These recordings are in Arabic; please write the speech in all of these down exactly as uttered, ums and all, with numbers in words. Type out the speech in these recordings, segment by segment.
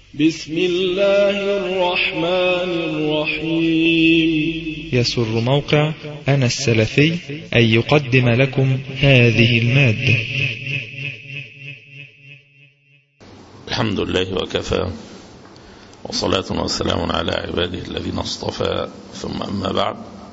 بسم الله الرحمن الرحيم. يسر موقع أنا السلفي أن يقدم لكم هذه المادة. الحمد لله وكفى، وصلاة وسلام على عباده الذين اصطفى، ثم أما بعد.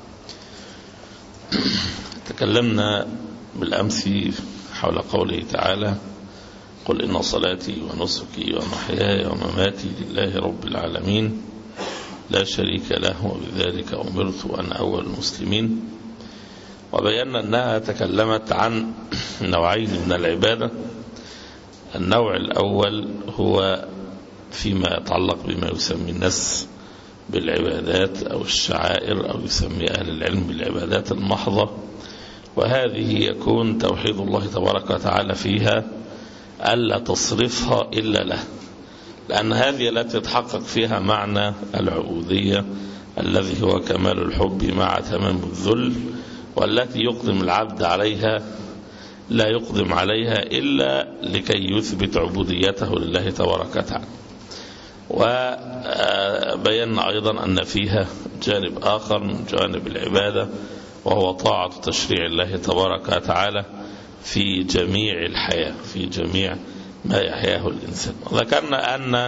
تكلمنا بالأمس حول قوله تعالى: قل إن صلاتي ونسكي ومحياي ومماتي لله رب العالمين لا شريك له وبذلك أمرت وأنا أول المسلمين. وبينا أنها تكلمت عن نوعين من العبادة. النوع الأول هو فيما يتعلق بما يسمي الناس بالعبادات أو الشعائر، أو يسمي أهل العلم بالعبادات المحضة، وهذه يكون توحيد الله تبارك وتعالى فيها ألا تصرفها إلا له، لأن هذه التي يتحقق فيها معنى العبودية الذي هو كمال الحب مع تمام الذل، والتي يقدم العبد عليها لا يقدم عليها إلا لكي يثبت عبوديته لله تبارك وتعالى. وبينا أيضا أن فيها جانب آخر من جوانب العبادة، وهو طاعة تشريع الله تبارك وتعالى في جميع الحياة، في جميع ما يحياه الإنسان. وذكرنا أن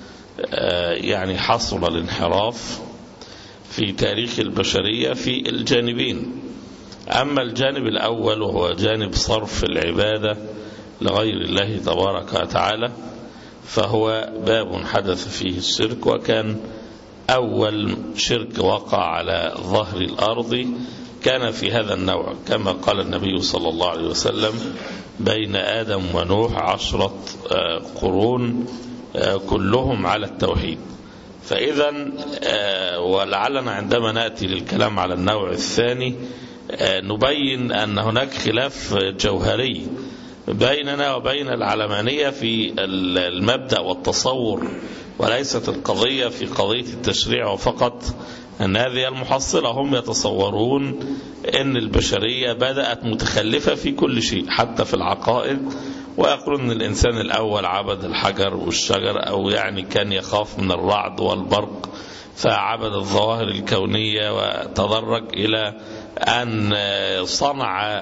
يعني حصل الانحراف في تاريخ البشرية في الجانبين. أما الجانب الأول وهو جانب صرف العبادة لغير الله تبارك وتعالى، فهو باب حدث فيه الشرك، وكان أول شرك وقع على ظهر الأرض كان في هذا النوع، كما قال النبي صلى الله عليه وسلم: بين آدم ونوح عشرة قرون كلهم على التوحيد. فإذا ولعلنا عندما نأتي للكلام على النوع الثاني نبين أن هناك خلاف جوهري بيننا وبين العلمانية في المبدأ والتصور، وليست القضية في قضية التشريع وفقط. أن هذه المحصلة هم يتصورون أن البشرية بدأت متخلفة في كل شيء حتى في العقائد، ويقولون أن الإنسان الأول عبد الحجر والشجر، أو يعني كان يخاف من الرعد والبرق فعبد الظواهر الكونية، وتدرج إلى أن صنع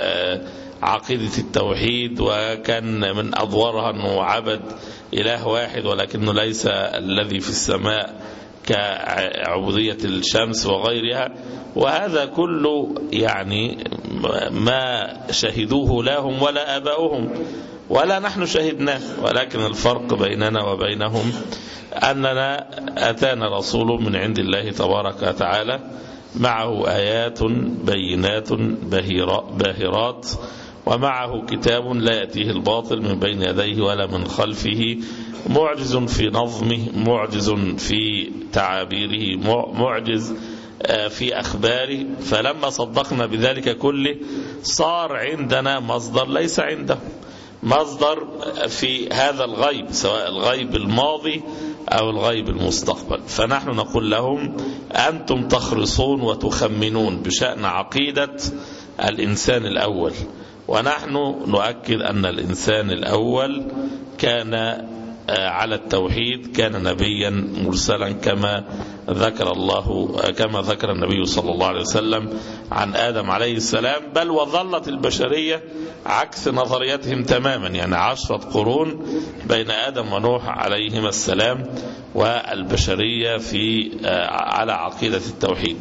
عقيدة التوحيد، وكان من أضوارها أنه عبد إله واحد ولكنه ليس الذي في السماء كعبودية الشمس وغيرها. وهذا كله يعني ما شهدوه لهم ولا آباؤهم ولا نحن شهدناه، ولكن الفرق بيننا وبينهم أننا أتانا رسول من عند الله تبارك وتعالى معه آيات بينات باهرات، ومعه كتاب لا يأتيه الباطل من بين يديه ولا من خلفه، معجز في نظمه، معجز في تعابيره، معجز في أخباره. فلما صدقنا بذلك كله صار عندنا مصدر ليس عنده، مصدر في هذا الغيب، سواء الغيب الماضي أو الغيب المستقبل. فنحن نقول لهم: أنتم تخرصون وتخمنون بشأن عقيدة الإنسان الأول، ونحن نؤكد أن الإنسان الأول كان على التوحيد، كان نبيا مرسلا كما ذكر الله كما ذكر النبي صلى الله عليه وسلم عن آدم عليه السلام. بل وظلت البشرية عكس نظريتهم تماما، يعني عشرة قرون بين آدم ونوح عليهما السلام والبشرية في على عقيدة التوحيد.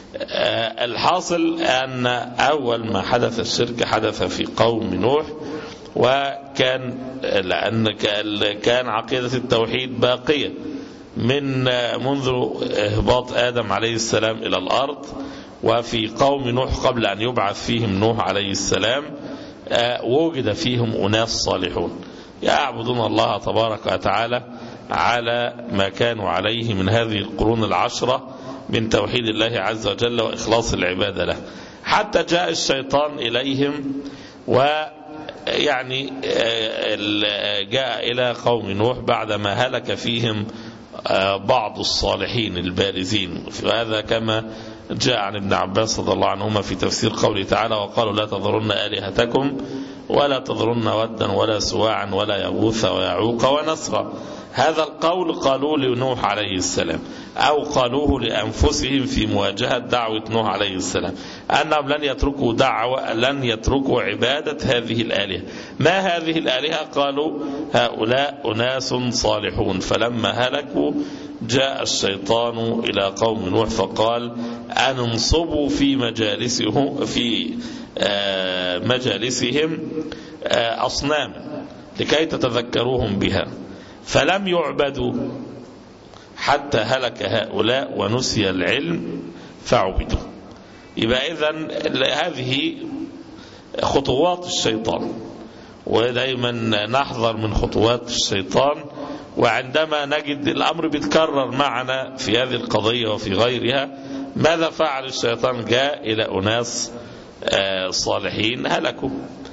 الحاصل أن أول ما حدث الشرك حدث في قوم نوح، وكان لأن كان عقيدة التوحيد باقية من منذ إهباط آدم عليه السلام إلى الأرض. وفي قوم نوح قبل أن يبعث فيهم نوح عليه السلام وجد فيهم أناس صالحون يعبدون الله تبارك وتعالى على ما كانوا عليه من هذه القرون العشرة من توحيد الله عز وجل وإخلاص العبادة له، حتى جاء الشيطان إليهم ويعني جاء إلى قوم نوح بعدما هلك فيهم بعض الصالحين البارزين. وهذا كما جاء عن ابن عباس رضي الله عنهما في تفسير قوله تعالى: وقالوا لا تذرن آلهتكم ولا تذرن ودا ولا سواعا ولا يغوث ويعوق ونسرا. هذا القول قالوه لنوح عليه السلام، أو قالوه لأنفسهم في مواجهة دعوة نوح عليه السلام، أنهم لن يتركوا دعوة لن يتركوا عبادة هذه الآلهة. ما هذه الآلهة؟ قالوا هؤلاء أناس صالحون. فلما هلكوا جاء الشيطان إلى قوم نوح فقال أن انصبوا في مجالسهم في مجالسهم أصناما لكي تتذكروهم بها، فلم يعبدوا حتى هلك هؤلاء ونسي العلم فعبدوا. يبقى إذن هذه خطوات الشيطان، ودائما نحذر من خطوات الشيطان. وعندما نجد الأمر بيتكرر معنا في هذه القضية وفي غيرها، ماذا فعل الشيطان؟ جاء إلى أناس صالحين هلكوا،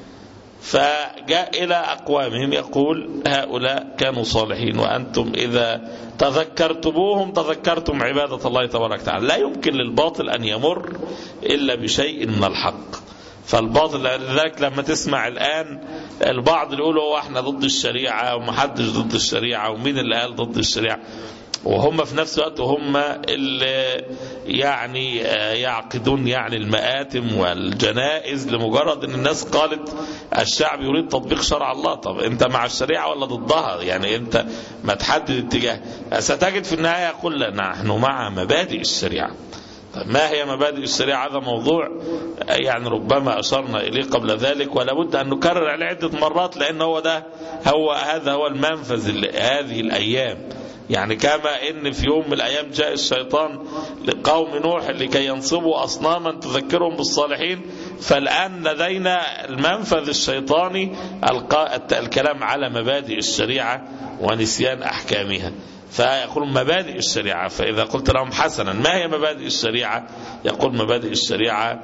فجاء إلى أقوامهم يقول هؤلاء كانوا صالحين وأنتم إذا تذكرتموهم تذكرتم عبادة الله تبارك وتعالى. لا يمكن للباطل أن يمر إلا بشيء من الحق. فالباطل لذلك لما تسمع الآن البعض يقول هو احنا ضد الشريعة ومحدش ضد الشريعة، ومين اللي قال ضد الشريعة؟ وهم في نفس الوقت هم اللي يعني يعقدون يعني المآتم والجنائز لمجرد ان الناس قالت الشعب يريد تطبيق شرع الله. طب انت مع الشريعة ولا ضدها؟ يعني انت ما تحدد اتجاه. ستجد في النهاية يقول نحن مع مبادئ الشريعة. ما هي مبادئ الشريعة؟ هذا موضوع يعني ربما أشرنا إليه قبل ذلك، ولا بد أن نكرر عليه عدة مرات، لأن هو ده هو هذا هو المنفذ هذه الأيام. يعني كما إن في يوم من الأيام جاء الشيطان لقوم نوح لكي ينصبوا أصناما تذكرهم بالصالحين، فالآن لدينا المنفذ الشيطاني الكلام على مبادئ الشريعة ونسيان أحكامها. فيقول مبادئ الشريعة، فإذا قلت لهم حسنا ما هي مبادئ الشريعة؟ يقول مبادئ الشريعة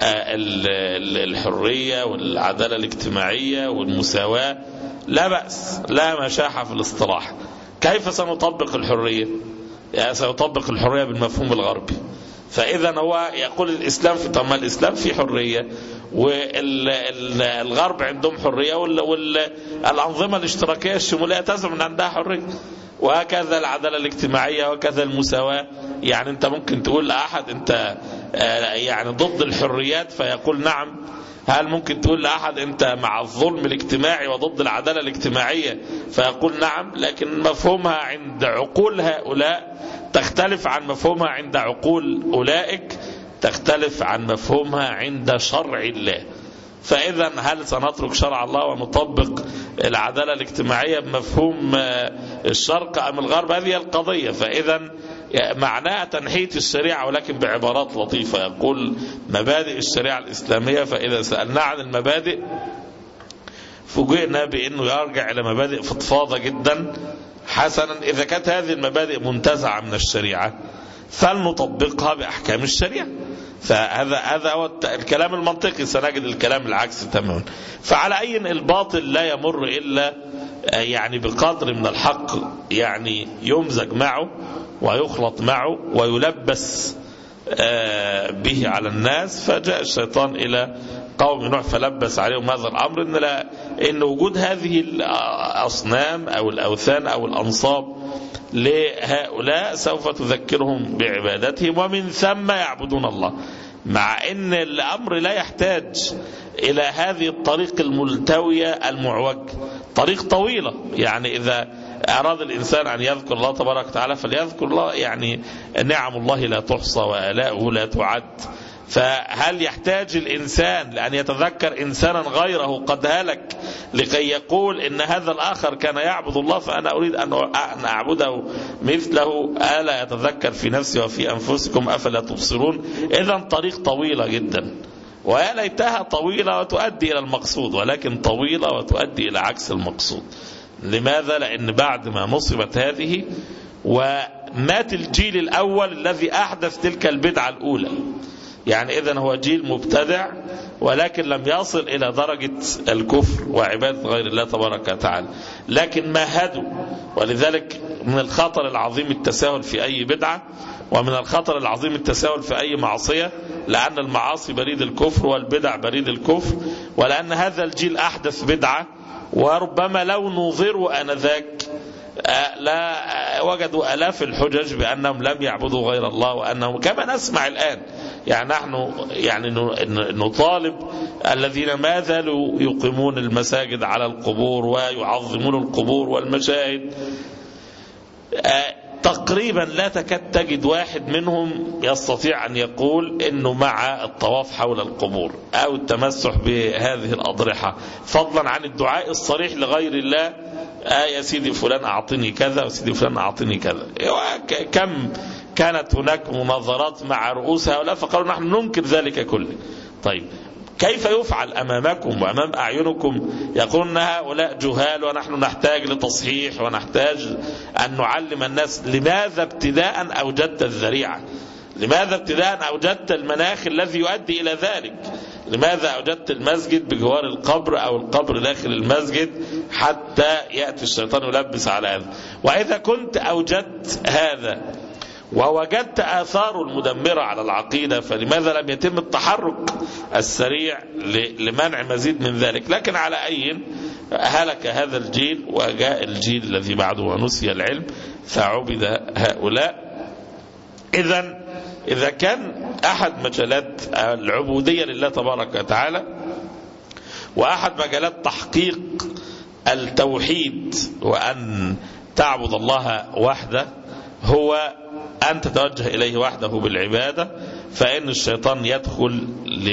الحرية والعدالة الاجتماعية والمساواة. لا بأس، لا مشاحة في الاصطلاح. كيف سنطبق الحرية؟ يعني سنطبق الحرية بالمفهوم الغربي. فإذا هو يقول الإسلام في طب ما الإسلام في حرية، والغرب عندهم حرية، والأنظمة الاشتراكية الشمولية تزعم أن عندها حرية، وهكذا العدالة الاجتماعية وكذا المساواة. يعني أنت ممكن تقول لأحد أنت يعني ضد الحريات فيقول نعم. هل ممكن تقول لأحد أنت مع الظلم الاجتماعي وضد العدالة الاجتماعية فيقول نعم؟ لكن مفهومها عند عقول هؤلاء تختلف عن مفهومها عند عقول أولئك، تختلف عن مفهومها عند شرع الله. فإذا هل سنترك شرع الله ونطبق العدالة الاجتماعية بمفهوم الشرق أم الغرب؟ هذه القضية. فإذا معناها تنحية الشريعة ولكن بعبارات لطيفة. يقول مبادئ الشريعة الإسلامية، فإذا سألنا عن المبادئ فوجئنا بأنه يرجع إلى مبادئ فضفاضة جدا. حسنا، إذا كانت هذه المبادئ منتزعة من الشريعة فلنطبقها بأحكام الشريعة. فهذا هذا هو الكلام المنطقي. سنجد الكلام العكس تماما. فعلى أي الباطل لا يمر إلا يعني بقدر من الحق، يعني يمزج معه ويخلط معه ويلبس به على الناس. فجاء الشيطان إلى قوم نوح فلبس عليهم هذا الأمر، إن, لا إن وجود هذه الأصنام أو الأوثان أو الأنصاب لهؤلاء سوف تذكرهم بعبادتهم، ومن ثم يعبدون الله. مع أن الأمر لا يحتاج إلى هذه الطريق الملتوية المعوج، طريق طويلة. يعني إذا أراد الإنسان أن يذكر الله تبارك وتعالى فليذكر الله، يعني نعم الله لا تحصى وآلاؤه لا تعد. فهل يحتاج الإنسان لأن يتذكر إنسانا غيره قد هلك لكي يقول إن هذا الآخر كان يعبد الله فأنا أريد أن أعبده مثله؟ ألا يتذكر في نفسي وفي أنفسكم أفلا تبصرون؟ إذن طريق طويلة جدا، ويا ليتها طويلة وتؤدي إلى المقصود، ولكن طويلة وتؤدي إلى عكس المقصود. لماذا؟ لأن بعد ما نصبت هذه ومات الجيل الأول الذي أحدث تلك البدعة الأولى. يعني إذن هو جيل مبتدع ولكن لم يصل إلى درجة الكفر وعبادة غير الله تبارك وتعالى، لكن مهدوا. ولذلك من الخطر العظيم التساهل في أي بدعة، ومن الخطر العظيم التساهل في أي معصية، لأن المعاصي بريد الكفر والبدع بريد الكفر، ولأن هذا الجيل أحدث بدعة. وربما لو نظروا آنذاك لا وجدوا آلاف الحجج بأنهم لم يعبدوا غير الله، وأنهم كما نسمع الآن يعني نحن يعني نطالب الذين ما زالوا يقيمون المساجد على القبور ويعظمون القبور والمشاهد، تقريبا لا تكاد تجد واحد منهم يستطيع أن يقول إنه مع الطواف حول القبور أو التمسح بهذه الأضرحة، فضلا عن الدعاء الصريح لغير الله، آه يا سيدي فلان أعطني كذا وسيدي فلان أعطني كذا. كم كانت هناك مناظرات مع رؤوس هؤلاء فقالوا نحن ننكر ذلك كله. طيب كيف يفعل أمامكم وأمام أعينكم؟ يقولون هؤلاء جهال ونحن نحتاج لتصحيح ونحتاج أن نعلم الناس. لماذا ابتداء أوجدت الذريعة؟ لماذا ابتداء أوجدت المناخ الذي يؤدي إلى ذلك؟ لماذا أوجدت المسجد بجوار القبر أو القبر داخل المسجد حتى يأتي الشيطان يلبس على هذا؟ وإذا كنت أوجدت هذا ووجدت آثاره المدمرة على العقيدة، فلماذا لم يتم التحرك السريع لمنع مزيد من ذلك؟ لكن على أي هلك هذا الجيل وجاء الجيل الذي بعده ونسي العلم فعبد هؤلاء. إذن إذا كان أحد مجالات العبودية لله تبارك وتعالى وأحد مجالات تحقيق التوحيد وأن تعبد الله وحده هو أن تتوجه إليه وحده بالعبادة، فإن الشيطان يدخل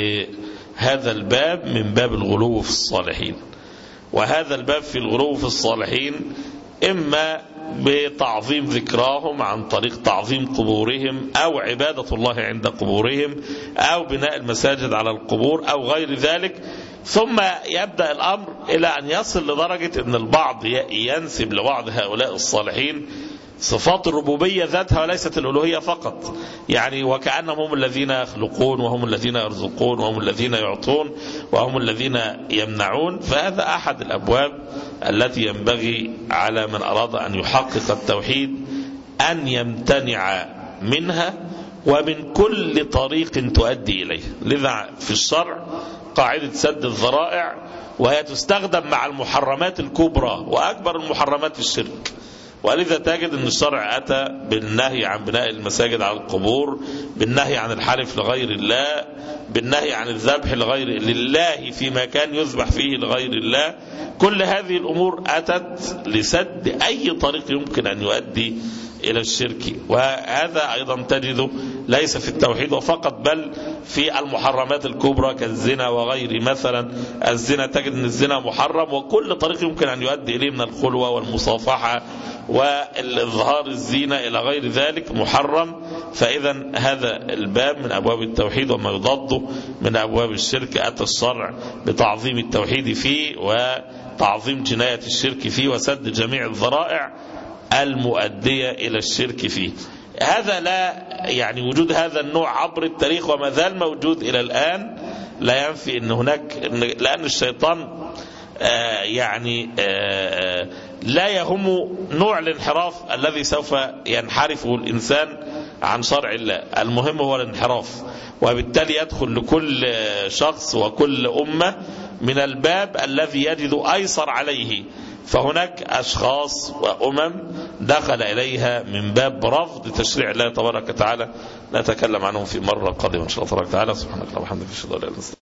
لهذا الباب من باب الغلو في الصالحين. وهذا الباب في الغلو في الصالحين إما بتعظيم ذكراهم عن طريق تعظيم قبورهم أو عبادة الله عند قبورهم أو بناء المساجد على القبور أو غير ذلك، ثم يبدأ الأمر إلى أن يصل لدرجة أن البعض ينسب لبعض هؤلاء الصالحين صفات الربوبية ذاتها وليست الألوهية فقط، يعني وكأنهم هم الذين يخلقون وهم الذين يرزقون وهم الذين يعطون وهم الذين يمنعون. فهذا أحد الأبواب التي ينبغي على من أراد أن يحقق التوحيد أن يمتنع منها ومن كل طريق تؤدي إليه. لذا في الشرع قاعدة سد الذرائع، وهي تستخدم مع المحرمات الكبرى، وأكبر المحرمات الشرك. ولذا تجد أن الشرع أتى بالنهي عن بناء المساجد على القبور، بالنهي عن الحلف لغير الله، بالنهي عن الذبح لغير لله في مكان يذبح فيه لغير الله. كل هذه الأمور أتت لسد أي طريق يمكن أن يؤدي إلى الشرك. وهذا أيضا تجده ليس في التوحيد وفقط بل في المحرمات الكبرى كالزنا وغير. مثلا الزنا تجد أن الزنا محرم، وكل طريق يمكن أن يؤدي إليه من الخلوة والمصافحة والإظهار الزينة إلى غير ذلك محرم. فإذا هذا الباب من أبواب التوحيد وما يضاده من أبواب الشرك أتى الشرع بتعظيم التوحيد فيه وتعظيم جناية الشرك فيه وسد جميع الذرائع المؤدية إلى الشرك فيه. هذا لا يعني وجود هذا النوع عبر التاريخ وما زال موجود إلى الآن لا ينفي أن هناك، لأن الشيطان آه يعني آه لا يهم نوع الانحراف الذي سوف ينحرفه الإنسان عن شرع الله، المهم هو الانحراف. وبالتالي يدخل لكل شخص وكل أمة من الباب الذي يجد أيسر عليه. فهناك أشخاص وأمم دخل إليها من باب رفض تشريع الله تبارك وتعالى، نتكلم عنهم في مرة قادمة إن شاء الله تبارك وتعالى. سبحانك اللهم وبحمدك أشهد أن لا إله إلا أنت.